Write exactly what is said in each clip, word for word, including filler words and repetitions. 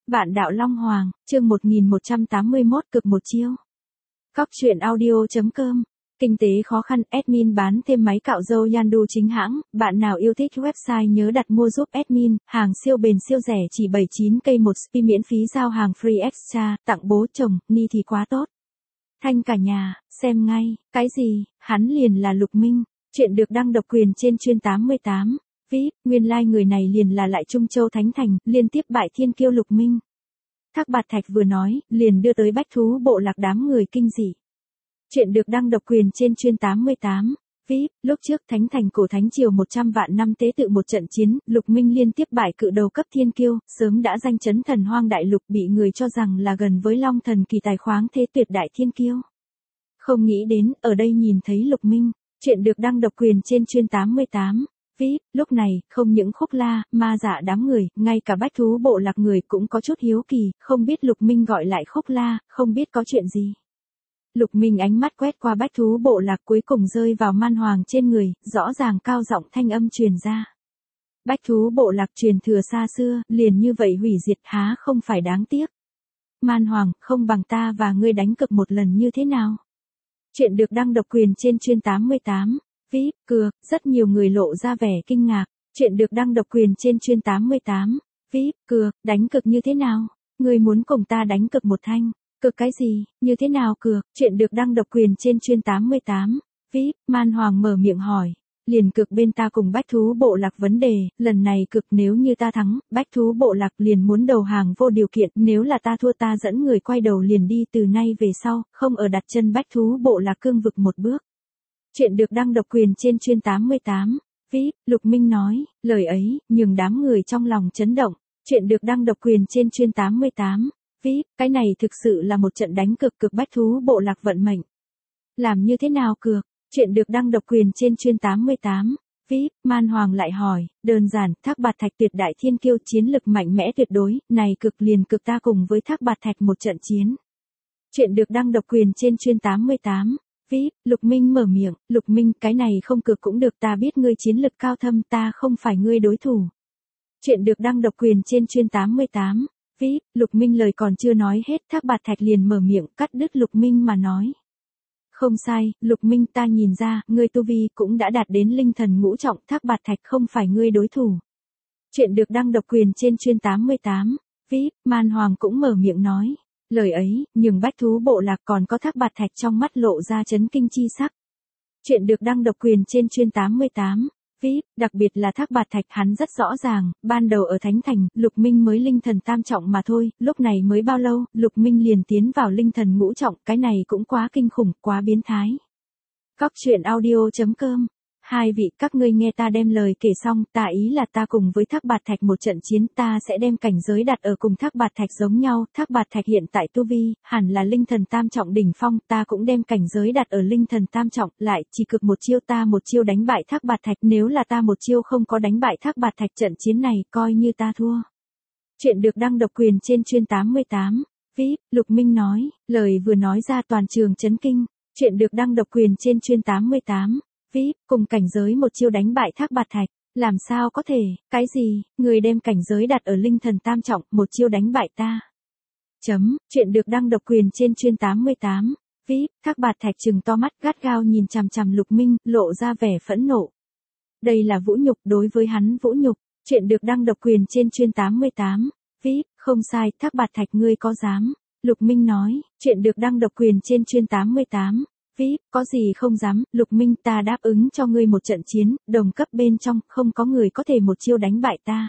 Bạn đạo Long Hoàng, chương một nghìn một trăm tám mươi mốt cực một chiêu. Cóc truyện audio chấm com. Kinh tế khó khăn, admin bán thêm máy cạo râu Yandu chính hãng, bạn nào yêu thích website nhớ đặt mua giúp admin, hàng siêu bền siêu rẻ chỉ bảy mươi chín k một spi miễn phí giao hàng free extra, tặng bố chồng, ni thì quá tốt. Thanh cả nhà, xem ngay, cái gì, hắn liền là Lục Minh, chuyện được đăng độc quyền trên chuyên tám mươi tám. vê i pê, nguyên lai like người này liền là lại Trung Châu Thánh Thành, liên tiếp bại thiên kiêu Lục Minh. Thác Bạt Thạch vừa nói, liền đưa tới bách thú bộ lạc đám người kinh dị. Chuyện được đăng độc quyền trên chuyên tám mươi tám. vê i pê, lúc trước Thánh Thành cổ Thánh Triều một trăm vạn năm tế tự một trận chiến, Lục Minh liên tiếp bại cự đầu cấp thiên kiêu, sớm đã danh chấn thần hoang đại lục bị người cho rằng là gần với Long Thần kỳ tài khoáng thế tuyệt đại thiên kiêu. Không nghĩ đến, ở đây nhìn thấy Lục Minh, chuyện được đăng độc quyền trên chuyên tám mươi tám. vê i pê, lúc này, không những Khúc La, Ma Dạ đám người, ngay cả bách thú bộ lạc người cũng có chút hiếu kỳ, không biết Lục Minh gọi lại Khúc La, không biết có chuyện gì. Lục Minh ánh mắt quét qua bách thú bộ lạc cuối cùng rơi vào Man Hoàng trên người, rõ ràng cao giọng thanh âm truyền ra. Bách thú bộ lạc truyền thừa xa xưa, liền như vậy hủy diệt há không phải đáng tiếc. Man Hoàng, không bằng ta và ngươi đánh cược một lần như thế nào? Chuyện được đăng độc quyền trên chuyên tám mươi tám. vê i pê, cược, rất nhiều người lộ ra vẻ kinh ngạc. Chuyện được đăng độc quyền trên chuyên tám mươi tám. vê i pê, cược, đánh cược như thế nào? Ngươi muốn cùng ta đánh cược một thanh? Cược cái gì? Như thế nào cược? Chuyện được đăng độc quyền trên chuyên tám mươi tám. vê i pê, Man Hoàng mở miệng hỏi. Liền cược bên ta cùng bách thú bộ lạc vấn đề, lần này cược nếu như ta thắng, bách thú bộ lạc liền muốn đầu hàng vô điều kiện, nếu là ta thua ta dẫn người quay đầu liền đi từ nay về sau, không ở đặt chân bách thú bộ lạc cương vực một bước. Chuyện được đăng độc quyền trên chuyên tám mươi tám. vê i pê, Lục Minh nói, lời ấy, nhường đám người trong lòng chấn động. Chuyện được đăng độc quyền trên chuyên tám mươi tám. vê i pê, cái này thực sự là một trận đánh cực cực bách thú bộ lạc vận mệnh. Làm như thế nào cược? Chuyện được đăng độc quyền trên chuyên tám mươi tám. vê i pê, Man Hoàng lại hỏi, đơn giản, Thác Bạt Thạch tuyệt đại thiên kiêu chiến lực mạnh mẽ tuyệt đối, này cực liền cực ta cùng với Thác Bạt Thạch một trận chiến. Chuyện được đăng độc quyền trên chuyên tám mươi tám. vê i pê, Lục Minh mở miệng, Lục Minh, cái này không cược cũng được, ta biết ngươi chiến lực cao thâm, ta không phải ngươi đối thủ. Chuyện được đăng độc quyền trên chuyên tám mươi tám. vê i pê, Lục Minh lời còn chưa nói hết, Thác Bạt Thạch liền mở miệng cắt đứt Lục Minh mà nói. Không sai, Lục Minh, ta nhìn ra, ngươi tu vi cũng đã đạt đến linh thần ngũ trọng, Thác Bạt Thạch không phải ngươi đối thủ. Chuyện được đăng độc quyền trên chuyên tám mươi tám. vê i pê, Man Hoàng cũng mở miệng nói. Lời ấy, nhưng bách thú bộ lạc còn có Thác Bạt Thạch trong mắt lộ ra chấn kinh chi sắc. Chuyện được đăng độc quyền trên chuyên tám mươi tám. vê i pê, đặc biệt là Thác Bạt Thạch hắn rất rõ ràng, ban đầu ở Thánh Thành, Lục Minh mới linh thần tam trọng mà thôi, lúc này mới bao lâu, Lục Minh liền tiến vào linh thần ngũ trọng, cái này cũng quá kinh khủng, quá biến thái. Cóc truyện audio chấm com. Hai vị, các ngươi nghe ta đem lời kể xong, ta ý là ta cùng với Thác Bạt Thạch một trận chiến, ta sẽ đem cảnh giới đặt ở cùng Thác Bạt Thạch giống nhau, Thác Bạt Thạch hiện tại tu vi, hẳn là linh thần tam trọng đỉnh phong, ta cũng đem cảnh giới đặt ở linh thần tam trọng, lại, chỉ cực một chiêu ta một chiêu đánh bại Thác Bạt Thạch, nếu là ta một chiêu không có đánh bại Thác Bạt Thạch trận chiến này, coi như ta thua. Chuyện được đăng độc quyền trên chuyên tám mươi tám. vê i pê, Lục Minh nói, lời vừa nói ra toàn trường chấn kinh. Chuyện được đăng độc quyền trên chuyên tám mươi tám. vê i pê, cùng cảnh giới một chiêu đánh bại Thác Bạt Thạch, làm sao có thể, cái gì, người đem cảnh giới đặt ở linh thần tam trọng, một chiêu đánh bại ta. Chấm, chuyện được đăng độc quyền trên chuyên tám mươi tám. vê i pê, Thác Bạt Thạch trừng to mắt gắt gao nhìn chằm chằm Lục Minh, lộ ra vẻ phẫn nộ. Đây là vũ nhục, đối với hắn vũ nhục. Chuyện được đăng độc quyền trên chuyên tám mươi tám. vê i pê, không sai, Thác Bạt Thạch ngươi có dám. Lục Minh nói, chuyện được đăng độc quyền trên chuyên tám mươi tám. vê i pê, có gì không dám, Lục Minh, ta đáp ứng cho ngươi một trận chiến, đồng cấp bên trong, không có người có thể một chiêu đánh bại ta.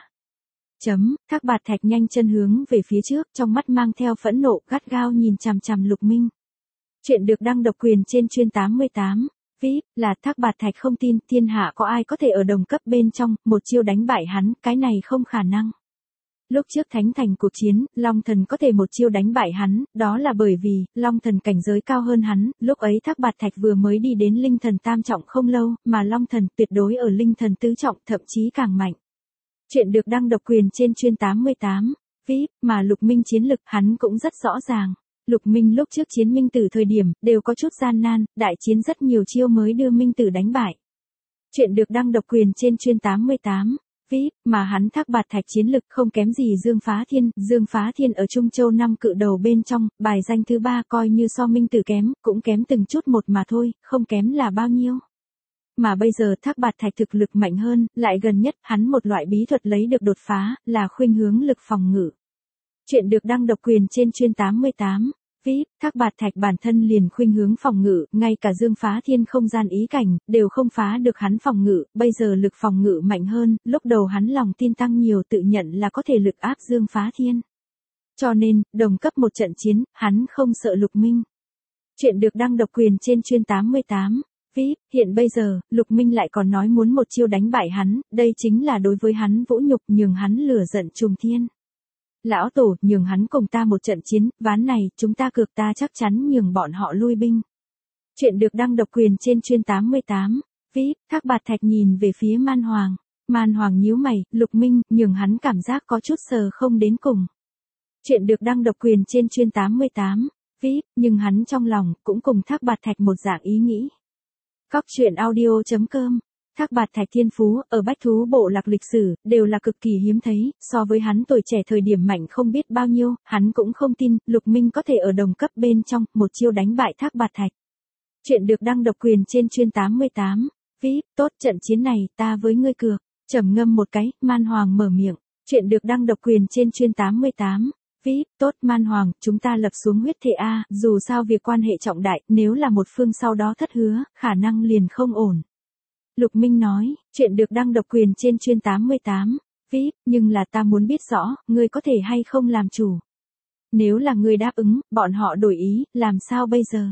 Chấm, Thác Bạt Thạch nhanh chân hướng về phía trước, trong mắt mang theo phẫn nộ, gắt gao nhìn chằm chằm Lục Minh. Chuyện được đăng độc quyền trên chuyên tám mươi tám. vê i pê, là Thác Bạt Thạch không tin, thiên hạ có ai có thể ở đồng cấp bên trong, một chiêu đánh bại hắn, cái này không khả năng. Lúc trước Thánh Thành cuộc chiến, Long Thần có thể một chiêu đánh bại hắn, đó là bởi vì, Long Thần cảnh giới cao hơn hắn, lúc ấy Thác Bạt Thạch vừa mới đi đến linh thần tam trọng không lâu, mà Long Thần tuyệt đối ở linh thần tứ trọng, thậm chí càng mạnh. Chuyện được đăng độc quyền trên chuyên tám mươi tám. vê i pê, mà Lục Minh chiến lực hắn cũng rất rõ ràng. Lục Minh lúc trước chiến Minh Tử thời điểm, đều có chút gian nan, đại chiến rất nhiều chiêu mới đưa Minh Tử đánh bại. Chuyện được đăng độc quyền trên chuyên tám mươi tám. vê i pê, mà hắn Thác Bạt Thạch chiến lực không kém gì Dương Phá Thiên, Dương Phá Thiên ở Trung Châu năm cự đầu bên trong, bài danh thứ ba coi như so Minh Tử kém, cũng kém từng chút một mà thôi, không kém là bao nhiêu. Mà bây giờ Thác Bạt Thạch thực lực mạnh hơn, lại gần nhất, hắn một loại bí thuật lấy được đột phá, là khuynh hướng lực phòng ngự. Chuyện được đăng độc quyền trên chuyên tám mươi tám. vê i pê, Thác Bạt Thạch bản thân liền khuynh hướng phòng ngự, ngay cả Dương Phá Thiên không gian ý cảnh, đều không phá được hắn phòng ngự, bây giờ lực phòng ngự mạnh hơn, lúc đầu hắn lòng tin tăng nhiều tự nhận là có thể lực áp Dương Phá Thiên. Cho nên, đồng cấp một trận chiến, hắn không sợ Lục Minh. Chuyện được đăng độc quyền trên chuyên tám mươi tám. vê i pê, hiện bây giờ, Lục Minh lại còn nói muốn một chiêu đánh bại hắn, đây chính là đối với hắn vũ nhục nhường hắn lửa giận trùng thiên. Lão Tổ, nhường hắn cùng ta một trận chiến, ván này, chúng ta cược ta chắc chắn nhường bọn họ lui binh. Chuyện được đăng độc quyền trên chuyên tám mươi tám. vê i pê, Thác Bạt Thạch nhìn về phía Man Hoàng. Man Hoàng nhíu mày, Lục Minh, nhường hắn cảm giác có chút sờ không đến cùng. Chuyện được đăng độc quyền trên chuyên tám mươi tám. vê i pê, nhưng hắn trong lòng, cũng cùng Thác Bạt Thạch một dạng ý nghĩ. Cóc truyện audio chấm com. Thác Bạt Thạch thiên phú, ở bách thú bộ lạc lịch sử, đều là cực kỳ hiếm thấy, so với hắn tuổi trẻ thời điểm mạnh không biết bao nhiêu, hắn cũng không tin, Lục Minh có thể ở đồng cấp bên trong, một chiêu đánh bại Thác Bạt Thạch. Chuyện được đăng độc quyền trên chuyên tám mươi tám. vê i pê, tốt trận chiến này, ta với ngươi cược. Trầm ngâm một cái, Man Hoàng mở miệng. Chuyện được đăng độc quyền trên chuyên tám mươi tám. vê i pê, tốt Man Hoàng, chúng ta lập xuống huyết thệ A, dù sao việc quan hệ trọng đại, nếu là một phương sau đó thất hứa, khả năng liền không ổn. Lục Minh nói, chuyện được đăng độc quyền trên chuyên tám mươi tám. vê i pê, nhưng là ta muốn biết rõ, ngươi có thể hay không làm chủ. Nếu là ngươi đáp ứng, bọn họ đổi ý, làm sao bây giờ?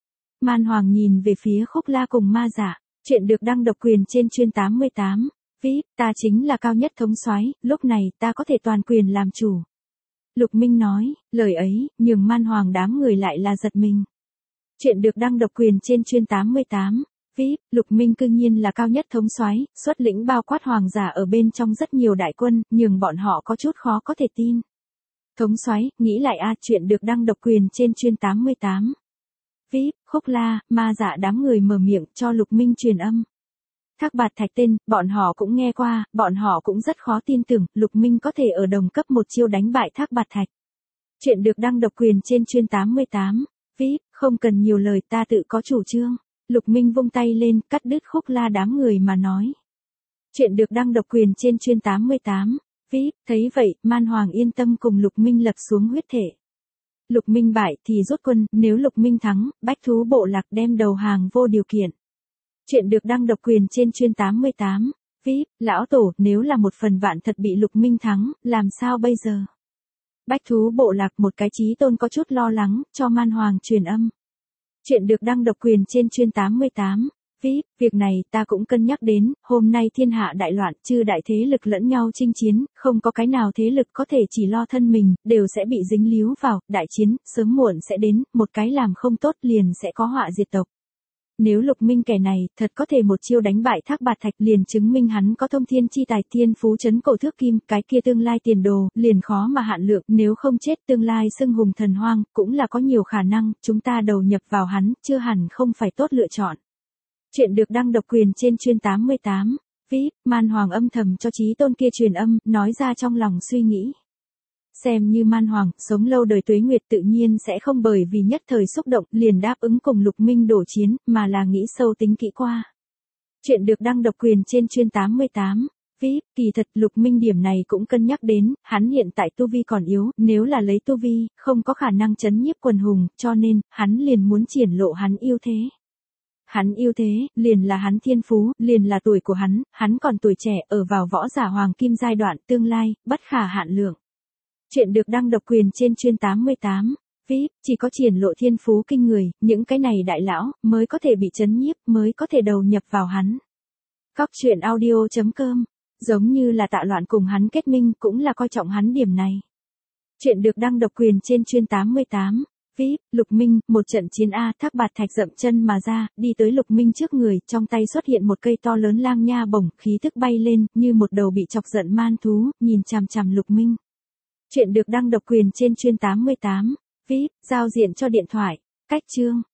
Man Hoàng nhìn về phía Khúc La cùng Ma Dạ, chuyện được đăng độc quyền trên chuyên tám mươi tám. vê i pê, ta chính là cao nhất thống soái, lúc này ta có thể toàn quyền làm chủ. Lục Minh nói, lời ấy, nhường Man Hoàng đám người lại là giật mình. Chuyện được đăng độc quyền trên chuyên tám mươi tám. vê i pê, Lục Minh cương nhiên là cao nhất thống soái, xuất lĩnh bao quát hoàng giả ở bên trong rất nhiều đại quân, nhường bọn họ có chút khó có thể tin. Thống soái, nghĩ lại a, chuyện được đăng độc quyền trên chuyên tám mươi tám. vê i pê, Khúc La, Ma Dạ đám người mở miệng cho Lục Minh truyền âm. Thác Bạt Thạch tên, bọn họ cũng nghe qua, bọn họ cũng rất khó tin tưởng, Lục Minh có thể ở đồng cấp một chiêu đánh bại Thác Bạt Thạch. Chuyện được đăng độc quyền trên chuyên tám mươi tám. vê i pê, không cần nhiều lời, ta tự có chủ trương. Lục Minh vung tay lên, cắt đứt Khúc La đám người mà nói. Chuyện được đăng độc quyền trên chuyên tám mươi tám. vê i pê, thấy vậy, Man Hoàng yên tâm cùng Lục Minh lập xuống huyết thể. Lục Minh bại thì rút quân, nếu Lục Minh thắng, bách thú bộ lạc đem đầu hàng vô điều kiện. Chuyện được đăng độc quyền trên chuyên tám mươi tám. vê i pê, lão tổ, nếu là một phần vạn thật bị Lục Minh thắng, làm sao bây giờ? Bách thú bộ lạc một cái chí tôn có chút lo lắng, cho Man Hoàng truyền âm. Chuyện được đăng độc quyền trên chuyên tám mươi tám. vê i pê, việc này ta cũng cân nhắc đến, hôm nay thiên hạ đại loạn, chư đại thế lực lẫn nhau chinh chiến, không có cái nào thế lực có thể chỉ lo thân mình, đều sẽ bị dính líu vào, đại chiến, sớm muộn sẽ đến, một cái làm không tốt liền sẽ có họa diệt tộc. Nếu Lục Minh kẻ này, thật có thể một chiêu đánh bại Thác Bạt Thạch liền chứng minh hắn có thông thiên chi tài thiên phú chấn cổ thước kim, cái kia tương lai tiền đồ, liền khó mà hạn lượng, nếu không chết tương lai xưng hùng thần hoang, cũng là có nhiều khả năng, chúng ta đầu nhập vào hắn, chưa hẳn không phải tốt lựa chọn. Chuyện được đăng độc quyền trên chuyên tám mươi tám. vê i pê, Man Hoàng âm thầm cho chí tôn kia truyền âm, nói ra trong lòng suy nghĩ. Xem như Man Hoàng, sống lâu đời tuế nguyệt tự nhiên sẽ không bởi vì nhất thời xúc động liền đáp ứng cùng Lục Minh đổ chiến, mà là nghĩ sâu tính kỹ qua. Chuyện được đăng độc quyền trên chuyên tám mươi tám. vê i pê, kỳ thật Lục Minh điểm này cũng cân nhắc đến, hắn hiện tại tu vi còn yếu, nếu là lấy tu vi, không có khả năng chấn nhiếp quần hùng, cho nên, hắn liền muốn triển lộ hắn ưu thế. Hắn ưu thế, liền là hắn thiên phú, liền là tuổi của hắn, hắn còn tuổi trẻ, ở vào võ giả hoàng kim giai đoạn, tương lai, bất khả hạn lượng. Chuyện được đăng độc quyền trên chuyên tám mươi tám. vê i pê, chỉ có triển lộ thiên phú kinh người, những cái này đại lão, mới có thể bị chấn nhiếp, mới có thể đầu nhập vào hắn. Cóc truyện audio chấm com. Giống như là Tạ Loạn cùng hắn kết minh, cũng là coi trọng hắn điểm này. Chuyện được đăng độc quyền trên chuyên tám mươi tám. vê i pê, Lục Minh, một trận chiến A, Thác Bạt Thạch dậm chân mà ra, đi tới Lục Minh trước người, trong tay xuất hiện một cây to lớn lang nha bổng, khí tức bay lên, như một đầu bị chọc giận man thú, nhìn chằm chằm Lục Minh. Chuyện được đăng độc quyền trên chuyên tám mươi tám. vê i pê, giao diện cho điện thoại. Cách chương.